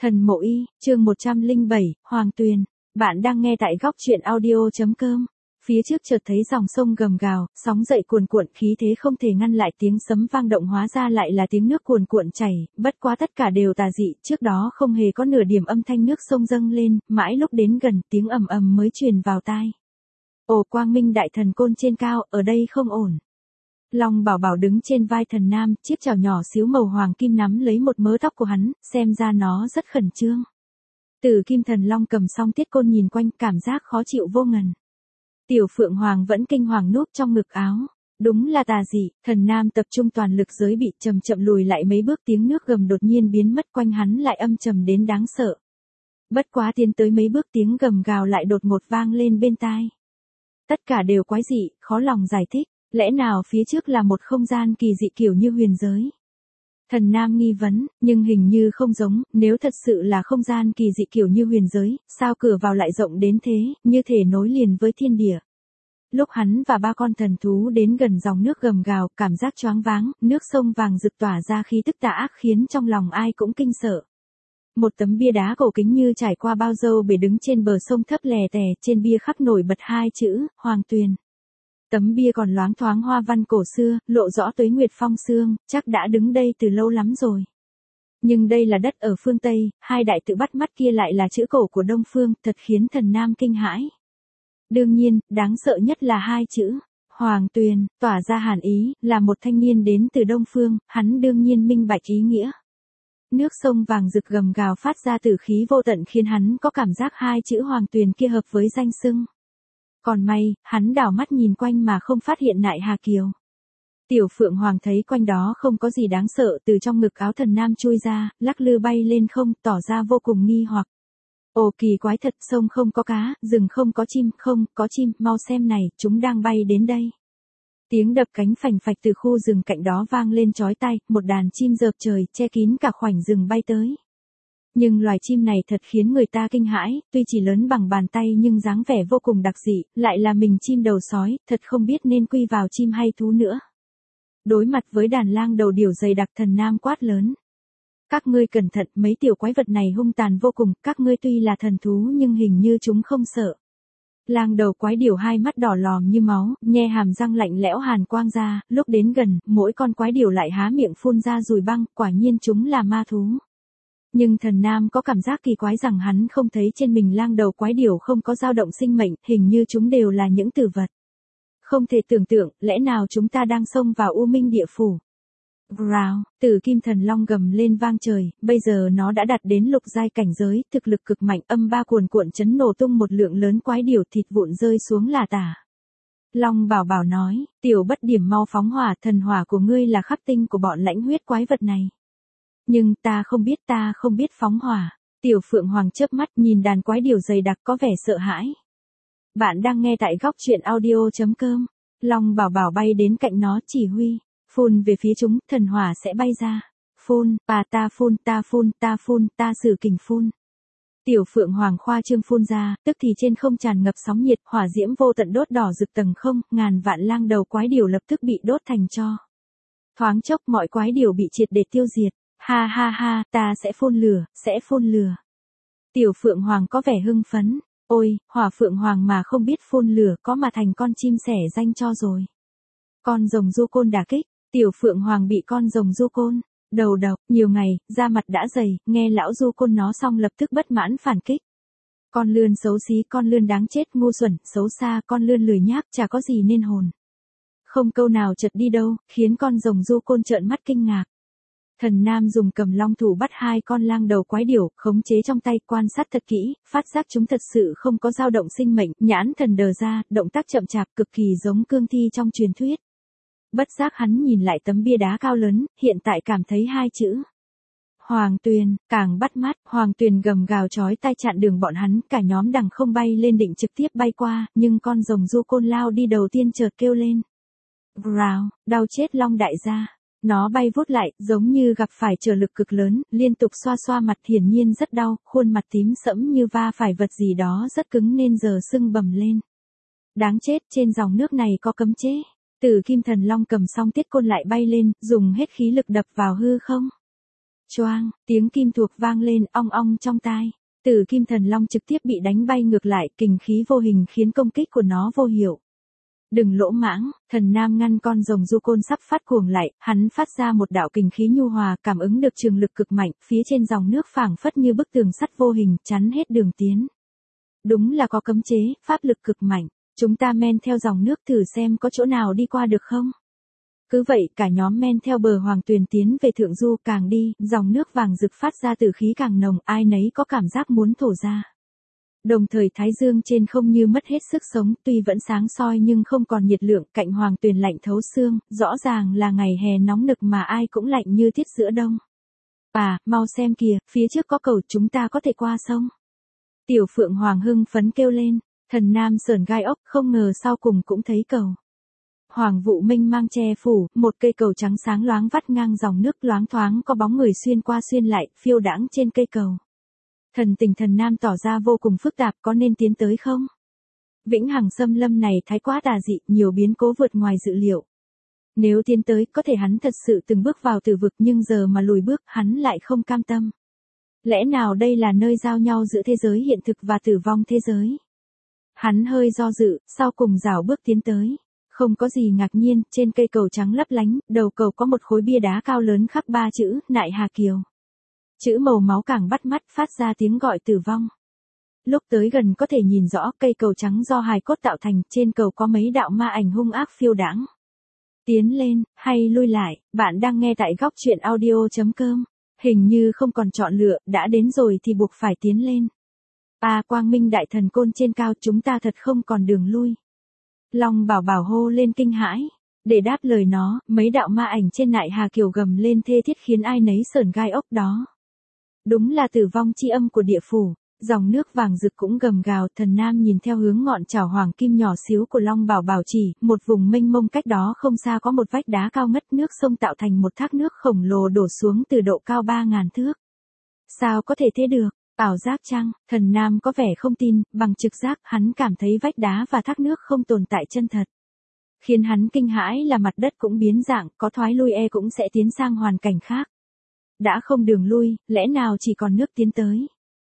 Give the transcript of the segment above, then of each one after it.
Thần Mộ Y, chương 107, Hoàng Tuyền. Bạn đang nghe tại góc truyện audio.com. Phía trước chợt thấy dòng sông gầm gào, sóng dậy cuồn cuộn, khí thế không thể ngăn lại, tiếng sấm vang động hóa ra lại là tiếng nước cuồn cuộn chảy, bất quá tất cả đều tà dị, trước đó không hề có nửa điểm âm thanh nước sông dâng lên, mãi lúc đến gần tiếng ầm ầm mới truyền vào tai. Ồ, Quang Minh đại thần côn trên cao, ở đây không ổn. Long Bảo Bảo đứng trên vai Thần Nam, chiếc chảo nhỏ xíu màu hoàng kim nắm lấy một mớ tóc của hắn, xem ra nó rất khẩn trương. Tử Kim Thần Long cầm song tiết côn nhìn quanh, cảm giác khó chịu vô ngần. Tiểu Phượng Hoàng vẫn kinh hoàng núp trong ngực áo. Đúng là tà dị. Thần Nam tập trung toàn lực giới bị, chậm chậm lùi lại mấy bước, tiếng nước gầm đột nhiên biến mất, quanh hắn lại âm trầm đến đáng sợ. Bất quá tiến tới mấy bước, tiếng gầm gào lại đột ngột vang lên bên tai. Tất cả đều quái dị, khó lòng giải thích. Lẽ nào phía trước là một không gian kỳ dị kiểu như huyền giới? Thần Nam nghi vấn, nhưng hình như không giống, nếu thật sự là không gian kỳ dị kiểu như huyền giới, sao cửa vào lại rộng đến thế, như thể nối liền với thiên địa. Lúc hắn và ba con thần thú đến gần dòng nước gầm gào, cảm giác choáng váng, nước sông vàng rực tỏa ra khí tức tà ác khiến trong lòng ai cũng kinh sợ. Một tấm bia đá cổ kính như trải qua bao dâu bể đứng trên bờ sông thấp lè tè, trên bia khắc nổi bật hai chữ, Hoàng Tuyền. Tấm bia còn loáng thoáng hoa văn cổ xưa, lộ rõ tuế nguyệt phong sương, chắc đã đứng đây từ lâu lắm rồi. Nhưng đây là đất ở phương Tây, hai đại tự bắt mắt kia lại là chữ cổ của Đông Phương, thật khiến Thần Nam kinh hãi. Đương nhiên, đáng sợ nhất là hai chữ, Hoàng Tuyền, tỏa ra hàn ý, là một thanh niên đến từ Đông Phương, hắn đương nhiên minh bạch ý nghĩa. Nước sông vàng rực gầm gào phát ra tử khí vô tận khiến hắn có cảm giác hai chữ Hoàng Tuyền kia hợp với danh xưng. Còn may, hắn đảo mắt nhìn quanh mà không phát hiện Nại Hà Kiều. Tiểu Phượng Hoàng thấy quanh đó không có gì đáng sợ, từ trong ngực áo Thần Nam chui ra, lắc lư bay lên không, tỏ ra vô cùng nghi hoặc. Ồ, kỳ quái thật, sông không có cá, rừng không có chim, không có chim, mau xem này, chúng đang bay đến đây. Tiếng đập cánh phành phạch từ khu rừng cạnh đó vang lên chói tai, một đàn chim rợp trời, che kín cả khoảnh rừng bay tới. Nhưng loài chim này thật khiến người ta kinh hãi, tuy chỉ lớn bằng bàn tay nhưng dáng vẻ vô cùng đặc dị, lại là mình chim đầu sói, thật không biết nên quy vào chim hay thú nữa. Đối mặt với đàn lang đầu điểu dày đặc, Thần Nam quát lớn. Các ngươi cẩn thận, mấy tiểu quái vật này hung tàn vô cùng, các ngươi tuy là thần thú nhưng hình như chúng không sợ. Lang đầu quái điểu hai mắt đỏ lòm như máu, nhe hàm răng lạnh lẽo hàn quang ra, lúc đến gần, mỗi con quái điểu lại há miệng phun ra dùi băng, quả nhiên chúng là ma thú. Nhưng Thần Nam có cảm giác kỳ quái rằng hắn không thấy trên mình lang đầu quái điểu không có dao động sinh mệnh, hình như chúng đều là những tử vật. Không thể tưởng tượng, lẽ nào chúng ta đang xông vào U Minh địa phủ. Rào, Tử Kim Thần Long gầm lên vang trời, bây giờ nó đã đạt đến lục giai cảnh giới, thực lực cực mạnh, âm ba cuồn cuộn chấn nổ tung một lượng lớn quái điểu, thịt vụn rơi xuống là tả. Long Bảo Bảo nói, tiểu bất điểm mau phóng hỏa, thần hỏa của ngươi là khắc tinh của bọn lãnh huyết quái vật này. Nhưng ta không biết phóng hỏa. Tiểu Phượng Hoàng chớp mắt nhìn đàn quái điểu dày đặc có vẻ sợ hãi. Bạn đang nghe tại góc truyện audio.com. Long Bảo Bảo bay đến cạnh nó chỉ huy. Phun về phía chúng, thần hỏa sẽ bay ra. Phun, ta sử kình phun. Tiểu Phượng Hoàng khoa trương phun ra, tức thì trên không tràn ngập sóng nhiệt, hỏa diễm vô tận đốt đỏ rực tầng không, ngàn vạn lang đầu quái điểu lập tức bị đốt thành tro. Thoáng chốc mọi quái điểu bị triệt để tiêu diệt. Ha ha ha, ta sẽ phun lửa. Tiểu Phượng Hoàng có vẻ hưng phấn. Ôi, Hỏa Phượng Hoàng mà không biết phun lửa có mà thành con chim sẻ danh cho rồi. Con rồng du côn đả kích, Tiểu Phượng Hoàng bị con rồng du côn đầu độc nhiều ngày, da mặt đã dày, nghe lão du côn nó xong lập tức bất mãn phản kích. Con lươn xấu xí, con lươn đáng chết, ngu xuẩn, xấu xa, con lươn lười nhác, chả có gì nên hồn. Không câu nào chật đi đâu, khiến con rồng du côn trợn mắt kinh ngạc. Thần Nam dùng cầm long thủ bắt hai con lang đầu quái điểu, khống chế trong tay, quan sát thật kỹ, phát giác chúng thật sự không có dao động sinh mệnh, nhãn thần đờ ra, động tác chậm chạp, cực kỳ giống cương thi trong truyền thuyết. Bất giác hắn nhìn lại tấm bia đá cao lớn, hiện tại cảm thấy hai chữ Hoàng Tuyền càng bắt mắt. Hoàng Tuyền gầm gào chói tai chặn đường bọn hắn, cả nhóm đằng không bay lên định trực tiếp bay qua, nhưng con rồng du côn lao đi đầu tiên chợt kêu lên. Rào, đau chết Long đại gia. Nó bay vút lại, giống như gặp phải trở lực cực lớn, liên tục xoa xoa mặt, hiển nhiên rất đau, khuôn mặt tím sẫm như va phải vật gì đó rất cứng nên giờ sưng bầm lên. Đáng chết, trên dòng nước này có cấm chế. Tử Kim Thần Long cầm song tiết côn lại bay lên, dùng hết khí lực đập vào hư không. Choang, tiếng kim thuộc vang lên ong ong trong tai. Tử Kim Thần Long trực tiếp bị đánh bay ngược lại, kình khí vô hình khiến công kích của nó vô hiệu. Đừng lỗ mãng, Thần Nam ngăn con rồng du côn sắp phát cuồng lại, hắn phát ra một đạo kình khí nhu hòa, cảm ứng được trường lực cực mạnh, phía trên dòng nước phảng phất như bức tường sắt vô hình, chắn hết đường tiến. Đúng là có cấm chế, pháp lực cực mạnh, chúng ta men theo dòng nước thử xem có chỗ nào đi qua được không? Cứ vậy cả nhóm men theo bờ Hoàng Tuyền tiến về thượng du, càng đi, dòng nước vàng rực phát ra tử khí càng nồng, ai nấy có cảm giác muốn thổ ra. Đồng thời thái dương trên không như mất hết sức sống, tuy vẫn sáng soi nhưng không còn nhiệt lượng, cạnh Hoàng Tuyền lạnh thấu xương, rõ ràng là ngày hè nóng nực mà ai cũng lạnh như tiết giữa đông. À, mau xem kìa, phía trước có cầu, chúng ta có thể qua sông. Tiểu Phượng Hoàng hưng phấn kêu lên, Thần Nam sởn gai ốc, không ngờ sau cùng cũng thấy cầu. Hoàng vụ minh mang che phủ, một cây cầu trắng sáng loáng vắt ngang dòng nước, loáng thoáng có bóng người xuyên qua xuyên lại, phiêu đãng trên cây cầu. Thần tình Thần Nam tỏ ra vô cùng phức tạp, có nên tiến tới không? Vĩnh Hằng xâm lâm này thái quá tà dị, nhiều biến cố vượt ngoài dự liệu. Nếu tiến tới, có thể hắn thật sự từng bước vào tử vực, nhưng giờ mà lùi bước, hắn lại không cam tâm. Lẽ nào đây là nơi giao nhau giữa thế giới hiện thực và tử vong thế giới? Hắn hơi do dự, sau cùng rảo bước tiến tới. Không có gì ngạc nhiên, trên cây cầu trắng lấp lánh, đầu cầu có một khối bia đá cao lớn khắc 3 chữ, Nại Hà Kiều. Chữ màu máu càng bắt mắt, phát ra tiếng gọi tử vong. Lúc tới gần có thể nhìn rõ cây cầu trắng do hài cốt tạo thành, trên cầu có mấy đạo ma ảnh hung ác phiêu đãng. Tiến lên, hay lui lại, bạn đang nghe tại góc truyện audio.com. Hình như không còn chọn lựa, đã đến rồi thì buộc phải tiến lên. À, Quang Minh Đại Thần Côn trên cao, chúng ta thật không còn đường lui. Long Bảo Bảo hô lên kinh hãi. Để đáp lời nó, mấy đạo ma ảnh trên Nại Hà Kiều gầm lên thê thiết khiến ai nấy sởn gai ốc đó. Đúng là tử vong chi âm của địa phủ. Dòng nước vàng rực cũng gầm gào, Thần Nam nhìn theo hướng ngọn chảo hoàng kim nhỏ xíu của Long Bảo Bảo chỉ, một vùng mênh mông cách đó không xa có một vách đá cao ngất, nước sông tạo thành một thác nước khổng lồ đổ xuống từ độ cao 3.000 thước. Sao có thể thế được? Ảo giác chăng? Thần Nam có vẻ không tin, bằng trực giác, hắn cảm thấy vách đá và thác nước không tồn tại chân thật. Khiến hắn kinh hãi là mặt đất cũng biến dạng, có thoái lui cũng sẽ tiến sang hoàn cảnh khác. Đã không đường lui, lẽ nào chỉ còn nước tiến tới?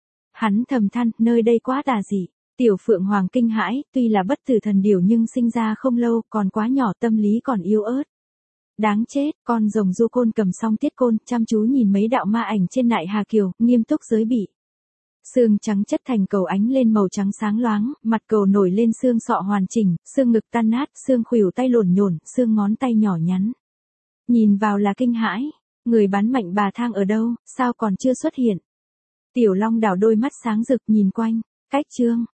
Hắn thầm than, nơi đây quá tà dị. Tiểu Phượng Hoàng kinh hãi, tuy là bất tử thần điểu nhưng sinh ra không lâu, còn quá nhỏ, tâm lý còn yếu ớt. Đáng chết, con rồng du côn cầm song tiết côn, chăm chú nhìn mấy đạo ma ảnh trên Nại Hà Kiều, nghiêm túc giới bị. Xương trắng chất thành cầu ánh lên màu trắng sáng loáng, mặt cầu nổi lên xương sọ hoàn chỉnh, xương ngực tan nát, xương khuỷu tay lổn nhổn, xương ngón tay nhỏ nhắn. Nhìn vào là kinh hãi, người bán mạnh bà thang ở đâu, sao còn chưa xuất hiện? Tiểu Long đảo đôi mắt sáng rực nhìn quanh, cách chương.